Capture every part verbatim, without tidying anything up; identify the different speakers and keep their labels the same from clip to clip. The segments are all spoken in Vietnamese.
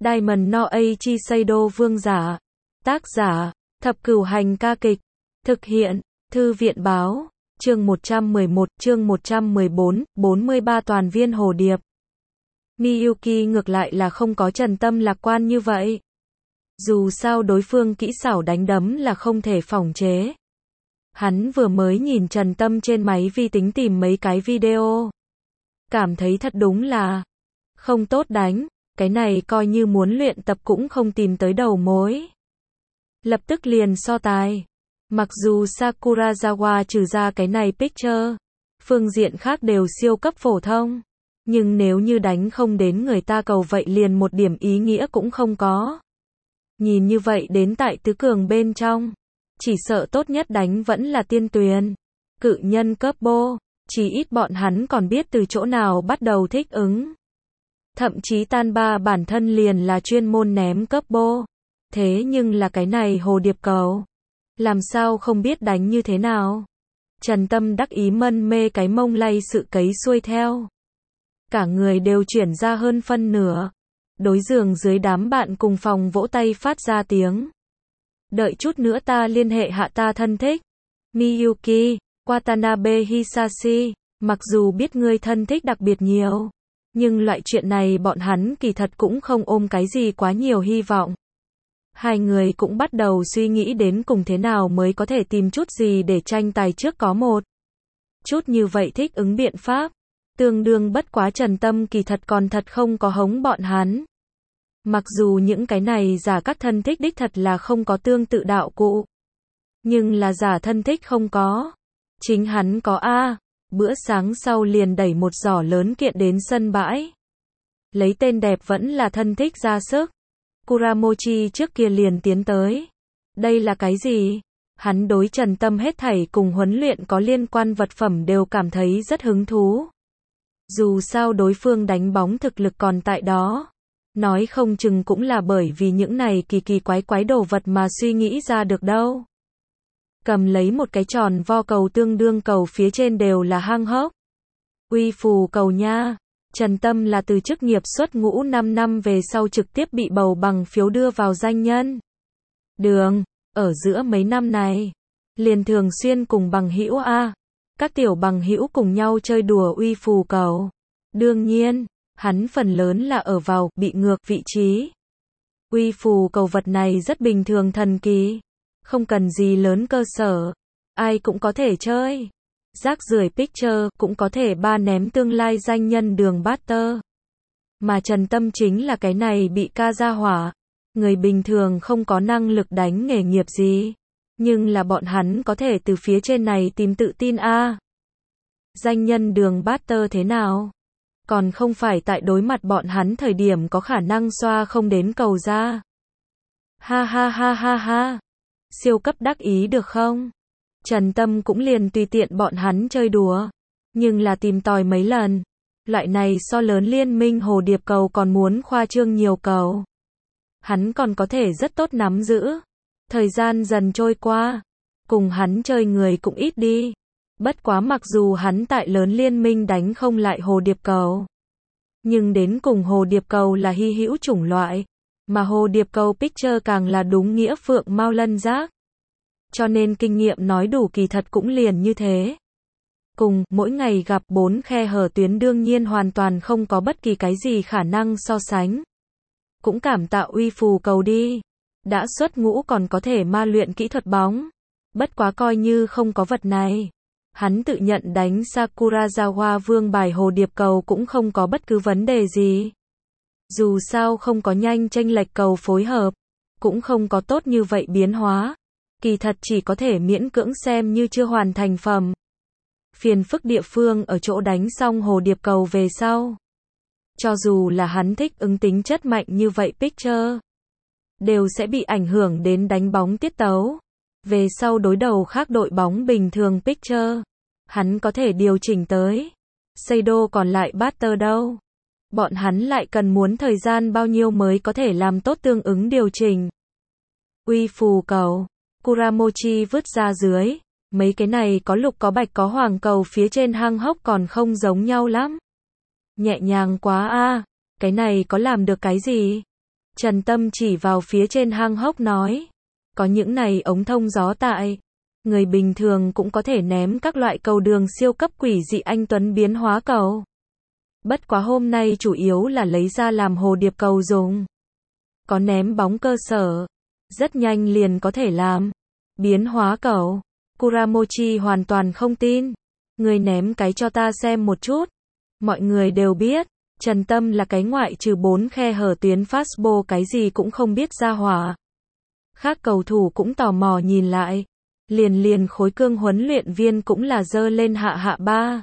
Speaker 1: Diamond no Aichi Seido vương giả. Tác giả, Thập Cửu Hành ca kịch. Thực hiện, Thư viện báo. Chương một trăm mười một, chương một trăm mười bốn, bốn mươi ba toàn viên hồ điệp. Miyuki ngược lại là không có Trần Tâm lạc quan như vậy. Dù sao đối phương kỹ xảo đánh đấm là không thể phỏng chế. Hắn vừa mới nhìn Trần Tâm trên máy vi tính tìm mấy cái video. Cảm thấy thật đúng là không tốt đánh, cái này coi như muốn luyện tập cũng không tìm tới đầu mối. Lập tức liền so tài. Mặc dù Sakurazawa trừ ra cái này picture, phương diện khác đều siêu cấp phổ thông. Nhưng nếu như đánh không đến người ta cầu vậy liền một điểm ý nghĩa cũng không có. Nhìn như vậy đến tại tứ cường bên trong, chỉ sợ tốt nhất đánh vẫn là tiên tuyền. Cự nhân cấp bô, chỉ ít bọn hắn còn biết từ chỗ nào bắt đầu thích ứng. Thậm chí tan ba bản thân liền là chuyên môn ném cấp bô. Thế nhưng là cái này hồ điệp cầu, làm sao không biết đánh như thế nào. Trần Tâm đắc ý mân mê cái mông lay sự cấy xuôi theo. Cả người đều chuyển ra hơn phân nửa. Đối giường dưới đám bạn cùng phòng vỗ tay phát ra tiếng. Đợi chút nữa ta liên hệ hạ ta thân thích. Miyuki, Watanabe Hisashi, mặc dù biết ngươi thân thích đặc biệt nhiều, nhưng loại chuyện này bọn hắn kỳ thật cũng không ôm cái gì quá nhiều hy vọng. Hai người cũng bắt đầu suy nghĩ đến cùng thế nào mới có thể tìm chút gì để tranh tài trước có một chút như vậy thích ứng biện pháp. Tương đương bất quá Trần Tâm kỳ thật còn thật không có hống bọn hắn. Mặc dù những cái này giả các thân thích đích thật là không có tương tự đạo cụ. Nhưng là giả thân thích không có. Chính hắn có a. Bữa sáng sau liền đẩy một giỏ lớn kiện đến sân bãi. Lấy tên đẹp vẫn là thân thích ra sức. Kuramochi trước kia liền tiến tới. Đây là cái gì? Hắn đối Trần Tâm hết thảy cùng huấn luyện có liên quan vật phẩm đều cảm thấy rất hứng thú. Dù sao đối phương đánh bóng thực lực còn tại đó. Nói không chừng cũng là bởi vì những này kỳ kỳ quái quái đồ vật mà suy nghĩ ra được đâu. Cầm lấy một cái tròn vo cầu tương đương cầu phía trên đều là hang hốc. Uy phù cầu nha. Trần Tâm là từ chức nghiệp xuất ngũ năm năm về sau trực tiếp bị bầu bằng phiếu đưa vào danh nhân đường. Ở giữa mấy năm này, liền thường xuyên cùng bằng hữu a, các tiểu bằng hữu cùng nhau chơi đùa uy phù cầu. Đương nhiên, hắn phần lớn là ở vào bị ngược vị trí. Uy phù cầu vật này rất bình thường thần kỳ, không cần gì lớn cơ sở, ai cũng có thể chơi. Rác rưởi picture cũng có thể ba ném tương lai danh nhân đường Butter. Mà Trần Tâm chính là cái này bị ca ra hỏa. Người bình thường không có năng lực đánh nghề nghiệp gì. Nhưng là bọn hắn có thể từ phía trên này tìm tự tin a. Danh nhân đường Butter thế nào? Còn không phải tại đối mặt bọn hắn thời điểm có khả năng xoa không đến cầu ra. Ha ha ha ha ha. Siêu cấp đắc ý được không? Trần Tâm cũng liền tùy tiện bọn hắn chơi đùa. Nhưng là tìm tòi mấy lần. Loại này so lớn liên minh hồ điệp cầu còn muốn khoa trương nhiều cầu. Hắn còn có thể rất tốt nắm giữ. Thời gian dần trôi qua. Cùng hắn chơi người cũng ít đi. Bất quá mặc dù hắn tại lớn liên minh đánh không lại hồ điệp cầu. Nhưng đến cùng hồ điệp cầu là hy hữu chủng loại. Mà hồ điệp cầu picture càng là đúng nghĩa phượng mao lân giác. Cho nên kinh nghiệm nói đủ kỳ thật cũng liền như thế. Cùng, mỗi ngày gặp bốn khe hở tuyến đương nhiên hoàn toàn không có bất kỳ cái gì khả năng so sánh. Cũng cảm tạ uy phù cầu đi. Đã xuất ngũ còn có thể ma luyện kỹ thuật bóng. Bất quá coi như không có vật này. Hắn tự nhận đánh Sakurazawa vương bài hồ điệp cầu cũng không có bất cứ vấn đề gì. Dù sao không có nhanh chênh lệch cầu phối hợp. Cũng không có tốt như vậy biến hóa. Kỳ thật chỉ có thể miễn cưỡng xem như chưa hoàn thành phẩm. Phiền phức địa phương ở chỗ đánh xong hồ điệp cầu về sau. Cho dù là hắn thích ứng tính chất mạnh như vậy picture, đều sẽ bị ảnh hưởng đến đánh bóng tiết tấu. Về sau đối đầu khác đội bóng bình thường picture, hắn có thể điều chỉnh tới. Seido còn lại Butter đâu? Bọn hắn lại cần muốn thời gian bao nhiêu mới có thể làm tốt tương ứng điều chỉnh. Uy phù cầu. Kuramochi vứt ra dưới. Mấy cái này có lục có bạch có hoàng cầu phía trên hang hốc còn không giống nhau lắm. Nhẹ nhàng quá a. Cái này có làm được cái gì? Trần Tâm chỉ vào phía trên hang hốc nói. Có những này ống thông gió tại. Người bình thường cũng có thể ném các loại cầu đường siêu cấp quỷ dị anh tuấn biến hóa cầu. Bất quá hôm nay chủ yếu là lấy ra làm hồ điệp cầu dùng. Có ném bóng cơ sở. Rất nhanh liền có thể làm. Biến hóa cầu. Kuramochi hoàn toàn không tin. Người ném cái cho ta xem một chút. Mọi người đều biết. Trần Tâm là cái ngoại trừ bốn khe hở tuyến fastball cái gì cũng không biết ra hỏa. Khác cầu thủ cũng tò mò nhìn lại. Liền liền khối cương huấn luyện viên cũng là giơ lên hạ hạ ba.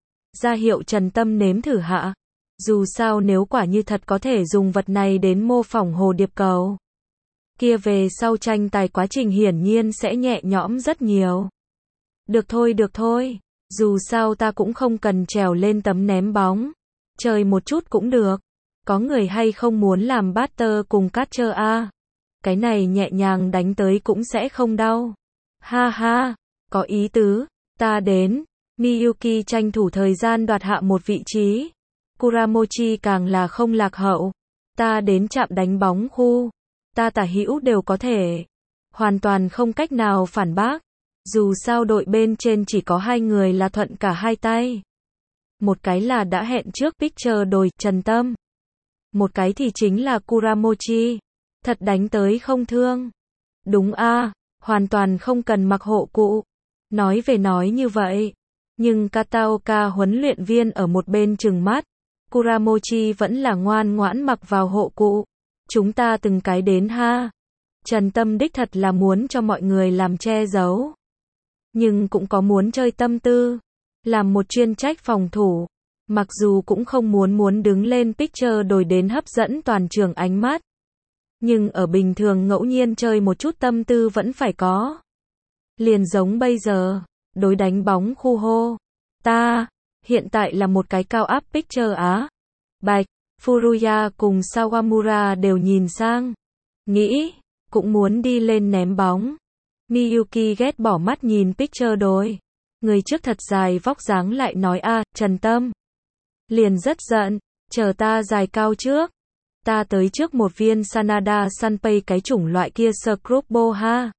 Speaker 1: Ra hiệu Trần Tâm nếm thử hạ. Dù sao nếu quả như thật có thể dùng vật này đến mô phỏng hồ điệp cầu. Kia về sau tranh tài quá trình hiển nhiên sẽ nhẹ nhõm rất nhiều. Được thôi được thôi. Dù sao ta cũng không cần trèo lên tấm ném bóng. Chơi một chút cũng được. Có người hay không muốn làm batter cùng catcher a? Cái này nhẹ nhàng đánh tới cũng sẽ không đau. Ha ha, có ý tứ, ta đến. Miyuki tranh thủ thời gian đoạt hạ một vị trí. Kuramochi càng là không lạc hậu. Ta đến chạm đánh bóng khu. Ta tả hữu đều có thể. Hoàn toàn không cách nào phản bác. Dù sao đội bên trên chỉ có hai người là thuận cả hai tay. Một cái là đã hẹn trước pitcher đồi Trần Tâm. Một cái thì chính là Kuramochi. Thật đánh tới không thương. Đúng a, hoàn toàn không cần mặc hộ cụ. Nói về nói như vậy. Nhưng Kataoka huấn luyện viên ở một bên trừng mắt. Kuramochi vẫn là ngoan ngoãn mặc vào hộ cụ. Chúng ta từng cái đến ha. Trần Tâm đích thật là muốn cho mọi người làm che giấu. Nhưng cũng có muốn chơi tâm tư. Làm một chuyên trách phòng thủ. Mặc dù cũng không muốn muốn đứng lên pitcher đồi đến hấp dẫn toàn trường ánh mắt. Nhưng ở bình thường ngẫu nhiên chơi một chút tâm tư vẫn phải có. Liền giống bây giờ. Đối đánh bóng khu hô. Ta. Hiện tại là một cái cao áp pitcher á. Bạch. Furuya cùng Sawamura đều nhìn sang. Nghĩ. Cũng muốn đi lên ném bóng. Miyuki ghét bỏ mắt nhìn pitcher đồi. Người trước thật dài vóc dáng lại nói a, Trần Tâm. Liền rất giận. Chờ ta dài cao trước. Ta tới trước một viên Sanada Sanpei cái chủng loại kia Scrubbo ha.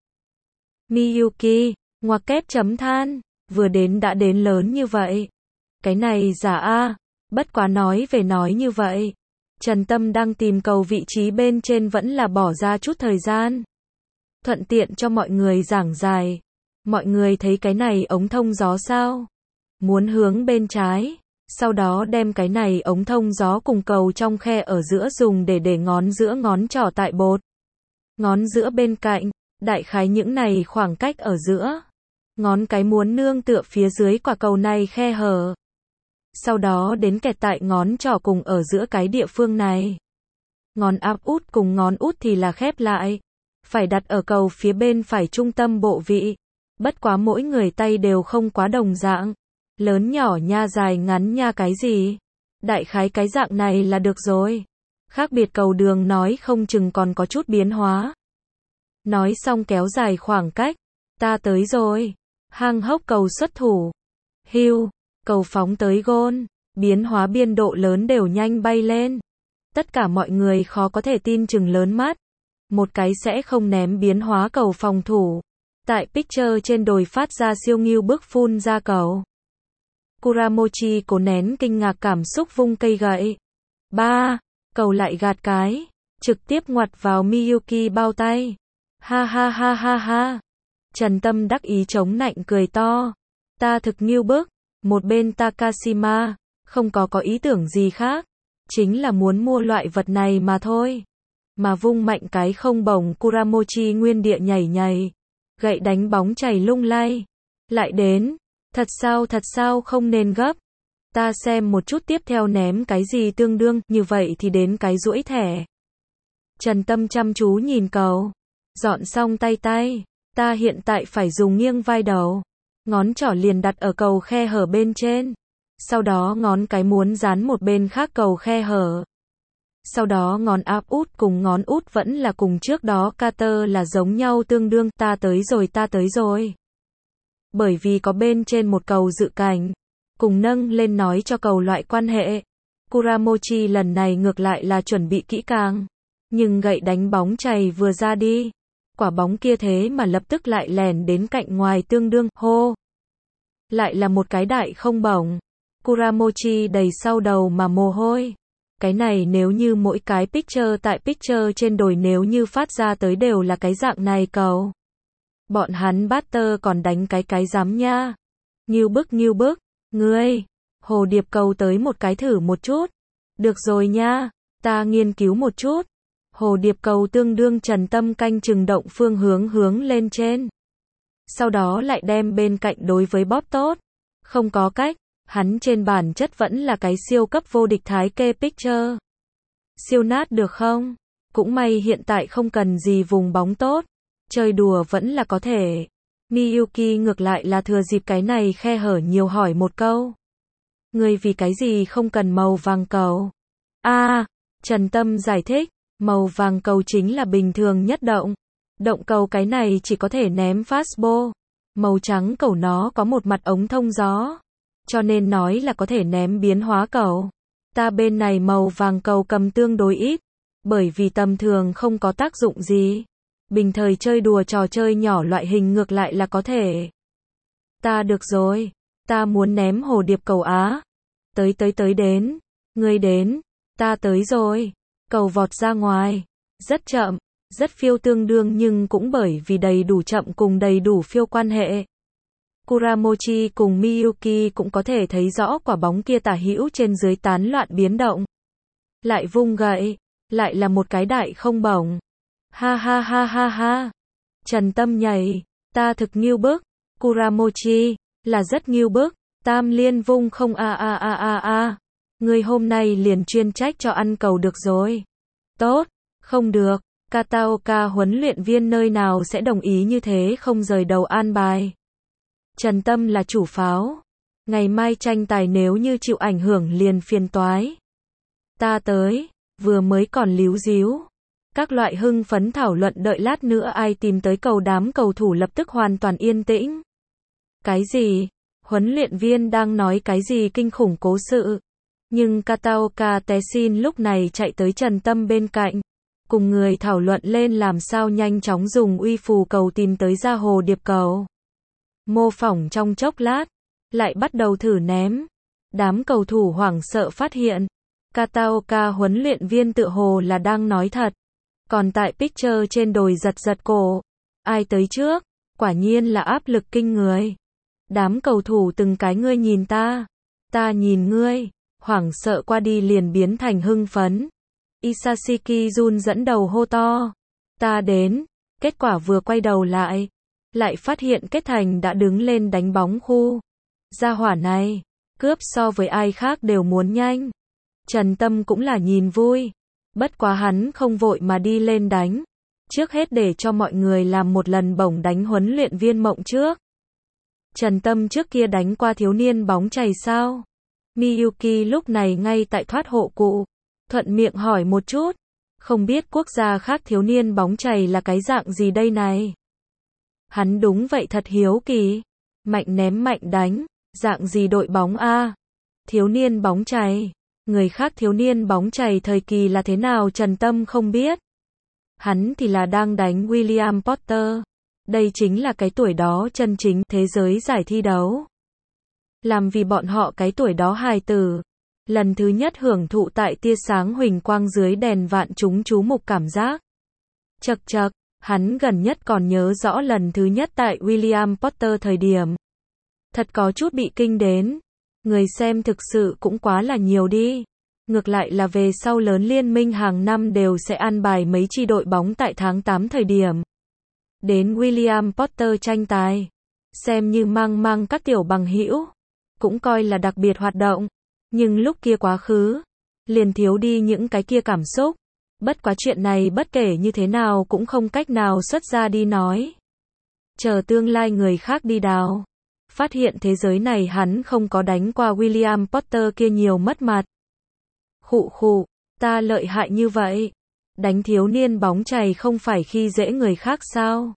Speaker 1: Miyuki. Ngoặc kép chấm than. Vừa đến đã đến lớn như vậy. Cái này giả a. Bất quá nói về nói như vậy. Trần Tâm đang tìm cầu vị trí bên trên vẫn là bỏ ra chút thời gian. Thuận tiện cho mọi người giảng giải. Mọi người thấy cái này ống thông gió sao? Muốn hướng bên trái. Sau đó đem cái này ống thông gió cùng cầu trong khe ở giữa dùng để để ngón giữa ngón trỏ tại bột. Ngón giữa bên cạnh. Đại khái những này khoảng cách ở giữa. Ngón cái muốn nương tựa phía dưới quả cầu này khe hở. Sau đó đến kẹt tại ngón trỏ cùng ở giữa cái địa phương này. Ngón áp út cùng ngón út thì là khép lại. Phải đặt ở cầu phía bên phải trung tâm bộ vị. Bất quá mỗi người tay đều không quá đồng dạng. Lớn nhỏ nha dài ngắn nha cái gì. Đại khái cái dạng này là được rồi. Khác biệt cầu đường nói không chừng còn có chút biến hóa. Nói xong kéo dài khoảng cách. Ta tới rồi. Hang hốc cầu xuất thủ. Hưu. Cầu phóng tới gôn. Biến hóa biên độ lớn đều nhanh bay lên. Tất cả mọi người khó có thể tin chừng lớn mắt. Một cái sẽ không ném biến hóa cầu phòng thủ. Tại pitcher trên đồi phát ra siêu nghiêu bước phun ra cầu. Kuramochi cố nén kinh ngạc cảm xúc vung cây gậy. Ba. Cầu lại gạt cái. Trực tiếp ngoặt vào Miyuki bao tay. Ha ha ha ha ha. Trần Tâm đắc ý chống nạnh cười to. Ta thực nghiêu bức. Một bên Takashima. Không có có ý tưởng gì khác. Chính là muốn mua loại vật này mà thôi. Mà vung mạnh cái không bổng Kuramochi nguyên địa nhảy nhảy. Gậy đánh bóng chảy lung lay. Lại đến. Thật sao thật sao không nên gấp. Ta xem một chút tiếp theo ném cái gì tương đương, như vậy thì đến cái duỗi thẻ. Trần Tâm chăm chú nhìn cầu. Dọn xong tay tay. Ta hiện tại phải dùng nghiêng vai đầu. Ngón trỏ liền đặt ở cầu khe hở bên trên. Sau đó ngón cái muốn dán một bên khác cầu khe hở. Sau đó ngón áp út cùng ngón út vẫn là cùng trước đó cutter là giống nhau tương đương. Ta tới rồi ta tới rồi. Bởi vì có bên trên một cầu dự cảnh. Cùng nâng lên nói cho cầu loại quan hệ. Kuramochi lần này ngược lại là chuẩn bị kỹ càng. Nhưng gậy đánh bóng chày vừa ra đi, quả bóng kia thế mà lập tức lại lèn đến cạnh ngoài tương đương, hô. Lại là một cái đại không bổng. Kuramochi đầy sau đầu mà mồ hôi. Cái này nếu như mỗi cái picture tại picture trên đồi nếu như phát ra tới đều là cái dạng này cầu. Bọn hắn batter còn đánh cái cái dám nha. Nghiêu bức nghiêu bức, ngươi, hồ điệp cầu tới một cái thử một chút. Được rồi nha, ta nghiên cứu một chút. Hồ điệp cầu tương đương Trần Tâm canh chừng động phương hướng hướng lên trên. Sau đó lại đem bên cạnh đối với bóp tốt. Không có cách, hắn trên bản chất vẫn là cái siêu cấp vô địch thái kê picture. Siêu nát được không? Cũng may hiện tại không cần gì vùng bóng tốt. Chơi đùa vẫn là có thể. Miyuki ngược lại là thừa dịp cái này khe hở nhiều hỏi một câu. Ngươi vì cái gì không cần màu vàng cầu? A, à, Trần Tâm giải thích, màu vàng cầu chính là bình thường nhất động. Động cầu cái này chỉ có thể ném fastball. Màu trắng cầu nó có một mặt ống thông gió. Cho nên nói là có thể ném biến hóa cầu. Ta bên này màu vàng cầu cầm tương đối ít. Bởi vì tầm thường không có tác dụng gì. Bình thời chơi đùa trò chơi nhỏ loại hình ngược lại là có thể. Ta được rồi. Ta muốn ném hồ điệp cầu Á. Tới tới tới đến. Ngươi đến. Ta tới rồi. Cầu vọt ra ngoài. Rất chậm. Rất phiêu tương đương nhưng cũng bởi vì đầy đủ chậm cùng đầy đủ phiêu quan hệ. Kuramochi cùng Miyuki cũng có thể thấy rõ quả bóng kia tả hữu trên dưới tán loạn biến động. Lại vung gậy. Lại là một cái đại không bổng. Ha ha ha ha ha. Trần Tâm nhảy. Ta thực nghiêu bức. Kuramochi. Là rất nghiêu bức. Tam liên vung không a a a a a. Người hôm nay liền chuyên trách cho ăn cầu được rồi. Tốt. Không được. Kataoka huấn luyện viên nơi nào sẽ đồng ý như thế không rời đầu an bài. Trần Tâm là chủ pháo. Ngày mai tranh tài nếu như chịu ảnh hưởng liền phiền toái. Ta tới. Vừa mới còn líu díu. Các loại hưng phấn thảo luận đợi lát nữa ai tìm tới cầu đám cầu thủ lập tức hoàn toàn yên tĩnh. Cái gì? Huấn luyện viên đang nói cái gì kinh khủng cố sự. Nhưng Kataoka Tessin lúc này chạy tới Trần Tâm bên cạnh. Cùng người thảo luận lên làm sao nhanh chóng dùng uy phù cầu tìm tới ra hồ điệp cầu. Mô phỏng trong chốc lát. Lại bắt đầu thử ném. Đám cầu thủ hoảng sợ phát hiện. Kataoka huấn luyện viên tự hồ là đang nói thật. Còn tại picture trên đồi giật giật cổ. Ai tới trước? Quả nhiên là áp lực kinh người. Đám cầu thủ từng cái ngươi nhìn ta. Ta nhìn ngươi. Hoảng sợ qua đi liền biến thành hưng phấn. Isashiki Jun dẫn đầu hô to. Ta đến. Kết quả vừa quay đầu lại. Lại phát hiện Kết Thành đã đứng lên đánh bóng khu. Gia hỏa này. Cướp so với ai khác đều muốn nhanh. Trần Tâm cũng là nhìn vui. Bất quá hắn không vội mà đi lên đánh. Trước hết để cho mọi người làm một lần bổng đánh huấn luyện viên mộng trước. Trần Tâm trước kia đánh qua thiếu niên bóng chày sao? Miyuki lúc này ngay tại thoát hộ cụ. Thuận miệng hỏi một chút. Không biết quốc gia khác thiếu niên bóng chày là cái dạng gì đây này? Hắn đúng vậy thật hiếu kỳ. Mạnh ném mạnh đánh. Dạng gì đội bóng a? Thiếu niên bóng chày. Người khác thiếu niên bóng chày thời kỳ là thế nào Trần Tâm không biết. Hắn thì là đang đánh William Potter. Đây chính là cái tuổi đó chân chính thế giới giải thi đấu. Làm vì bọn họ cái tuổi đó hài tử. Lần thứ nhất hưởng thụ tại tia sáng huỳnh quang dưới đèn vạn chúng chú mục cảm giác. Chật chật, hắn gần nhất còn nhớ rõ lần thứ nhất tại William Potter thời điểm. Thật có chút bị kinh đến. Người xem thực sự cũng quá là nhiều đi. Ngược lại là về sau lớn liên minh hàng năm đều sẽ an bài mấy chi đội bóng tại tháng tám thời điểm. Đến William Potter tranh tài. Xem như mang mang các tiểu bằng hữu. Cũng coi là đặc biệt hoạt động. Nhưng lúc kia quá khứ. Liền thiếu đi những cái kia cảm xúc. Bất quá chuyện này bất kể như thế nào cũng không cách nào xuất ra đi nói. Chờ tương lai người khác đi đào. Phát hiện thế giới này hắn không có đánh qua William Potter kia nhiều mất mặt. Khụ khụ, ta lợi hại như vậy. Đánh thiếu niên bóng chày không phải khi dễ người khác sao?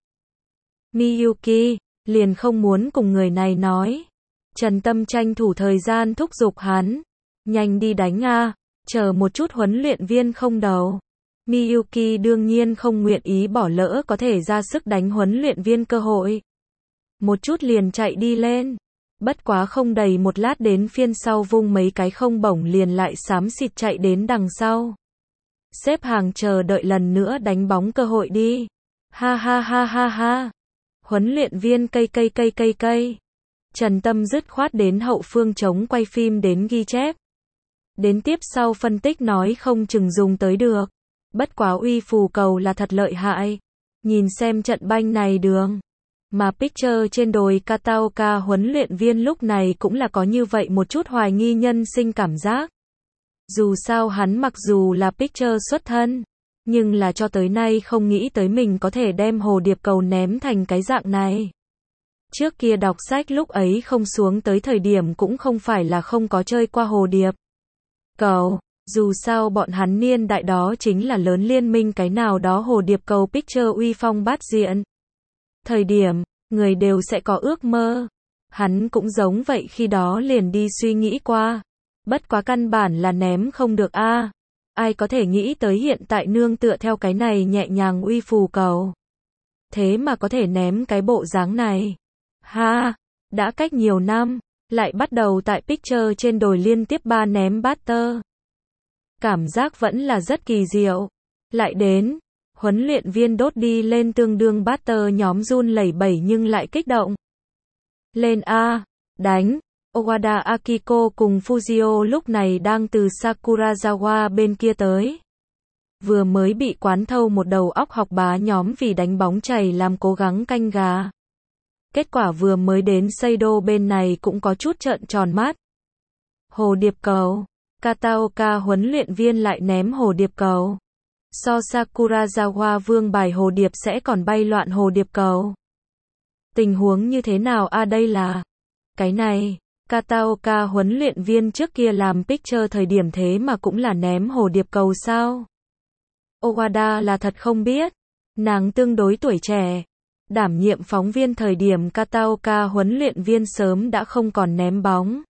Speaker 1: Miyuki, liền không muốn cùng người này nói. Trần Tâm tranh thủ thời gian thúc giục hắn. Nhanh đi đánh a, chờ một chút huấn luyện viên không đầu. Miyuki đương nhiên không nguyện ý bỏ lỡ có thể ra sức đánh huấn luyện viên cơ hội. Một chút liền chạy đi lên. Bất quá không đầy một lát đến phiên sau vung mấy cái không bổng liền lại xám xịt chạy đến đằng sau. Xếp hàng chờ đợi lần nữa đánh bóng cơ hội đi. Ha ha ha ha ha. Huấn luyện viên cây cây cây cây cây. Trần Tâm dứt khoát đến hậu phương chống quay phim đến ghi chép. Đến tiếp sau phân tích nói không chừng dùng tới được. Bất quá uy phù cầu là thật lợi hại. Nhìn xem trận banh này đường. Mà picture trên đồi Kataoka huấn luyện viên lúc này cũng là có như vậy một chút hoài nghi nhân sinh cảm giác. Dù sao hắn mặc dù là picture xuất thân, nhưng là cho tới nay không nghĩ tới mình có thể đem hồ điệp cầu ném thành cái dạng này. Trước kia đọc sách lúc ấy không xuống tới thời điểm cũng không phải là không có chơi qua hồ điệp cầu. Dù sao bọn hắn niên đại đó chính là lớn liên minh cái nào đó hồ điệp cầu picture uy phong bát diện. Thời điểm, người đều sẽ có ước mơ. Hắn cũng giống vậy khi đó liền đi suy nghĩ qua. Bất quá căn bản là ném không được a. À. Ai có thể nghĩ tới hiện tại nương tựa theo cái này nhẹ nhàng uy phù cầu. Thế mà có thể ném cái bộ dáng này. Ha, đã cách nhiều năm, lại bắt đầu tại picture trên đồi liên tiếp ba ném batter. Cảm giác vẫn là rất kỳ diệu. Lại đến, huấn luyện viên đốt đi lên tương đương batter nhóm run lẩy bẩy nhưng lại kích động. Lên A, đánh. Owada Akiko cùng Fujio lúc này đang từ Sakurazawa bên kia tới. Vừa mới bị quán thâu một đầu óc học bá nhóm vì đánh bóng chày làm cố gắng canh gà. Kết quả vừa mới đến Seido bên này cũng có chút trợn tròn mắt. Hồ điệp cầu. Kataoka huấn luyện viên lại ném hồ điệp cầu. So Sakurazawa vương bài hồ điệp sẽ còn bay loạn hồ điệp cầu. Tình huống như thế nào a à đây là. Cái này. Kataoka huấn luyện viên trước kia làm picture thời điểm thế mà cũng là ném hồ điệp cầu sao? Owada là thật không biết. Nàng tương đối tuổi trẻ. Đảm nhiệm phóng viên thời điểm Kataoka huấn luyện viên sớm đã không còn ném bóng.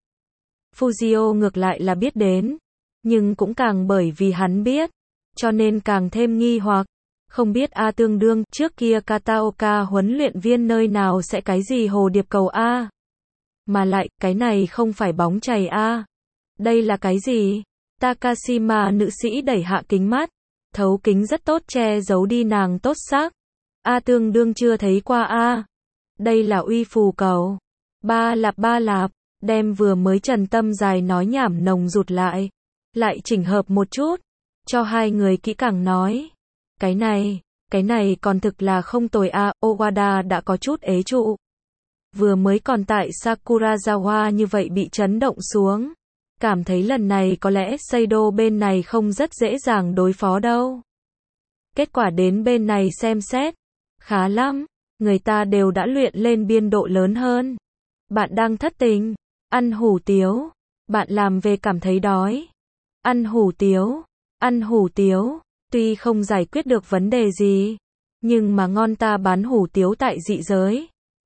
Speaker 1: Fujio ngược lại là biết đến. Nhưng cũng càng bởi vì hắn biết. Cho nên càng thêm nghi hoặc. Không biết a à tương đương trước kia Kataoka huấn luyện viên nơi nào sẽ cái gì hồ điệp cầu a à? Mà lại, cái này không phải bóng chày a à. Đây là cái gì? Takashima nữ sĩ đẩy hạ kính mắt. Thấu kính rất tốt che giấu đi nàng tốt sắc. A à, tương đương chưa thấy qua a à. Đây là uy phù cầu. Ba lạp ba lạp. Đem vừa mới Trần Tâm dài nói nhảm nồng rụt lại. Lại chỉnh hợp một chút. Cho hai người kỹ càng nói. Cái này, cái này còn thực là không tồi a à. Owada đã có chút ế trụ. Vừa mới còn tại Sakurazawa như vậy bị chấn động xuống. Cảm thấy lần này có lẽ Seido bên này không rất dễ dàng đối phó đâu. Kết quả đến bên này xem xét. Khá lắm. Người ta đều đã luyện lên biên độ lớn hơn. Bạn đang thất tình. Ăn hủ tiếu. Bạn làm về cảm thấy đói. Ăn hủ tiếu. Ăn hủ tiếu. Tuy không giải quyết được vấn đề gì. Nhưng mà ngon ta bán hủ tiếu tại dị giới.